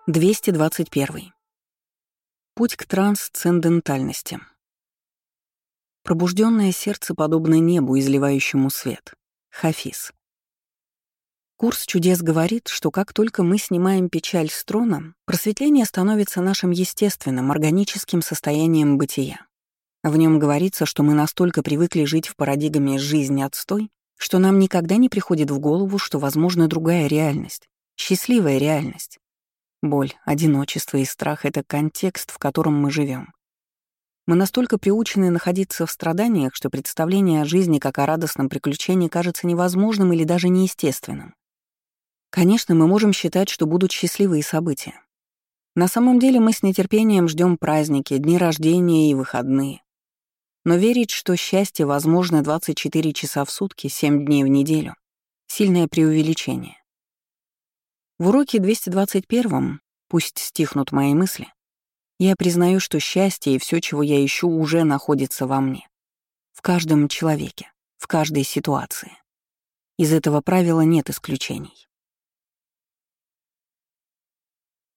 221. Путь к трансцендентальности. Пробужденное сердце подобно небу, изливающему свет. Хафиз. Курс чудес говорит, что как только мы снимаем печаль с трона, просветление становится нашим естественным, органическим состоянием бытия. В нем говорится, что мы настолько привыкли жить в парадигме «жизнь отстой», что нам никогда не приходит в голову, что возможна другая реальность, счастливая реальность. Боль, одиночество и страх — это контекст, в котором мы живем. Мы настолько приучены находиться в страданиях, что представление о жизни как о радостном приключении кажется невозможным или даже неестественным. Конечно, мы можем считать, что будут счастливые события. На самом деле мы с нетерпением ждем праздники, дни рождения и выходные. Но верить, что счастье возможно 24 часа в сутки, 7 дней в неделю — сильное преувеличение. В уроке 221, пусть стихнут мои мысли, я признаю, что счастье и все, чего я ищу, уже находится во мне. В каждом человеке, в каждой ситуации. Из этого правила нет исключений.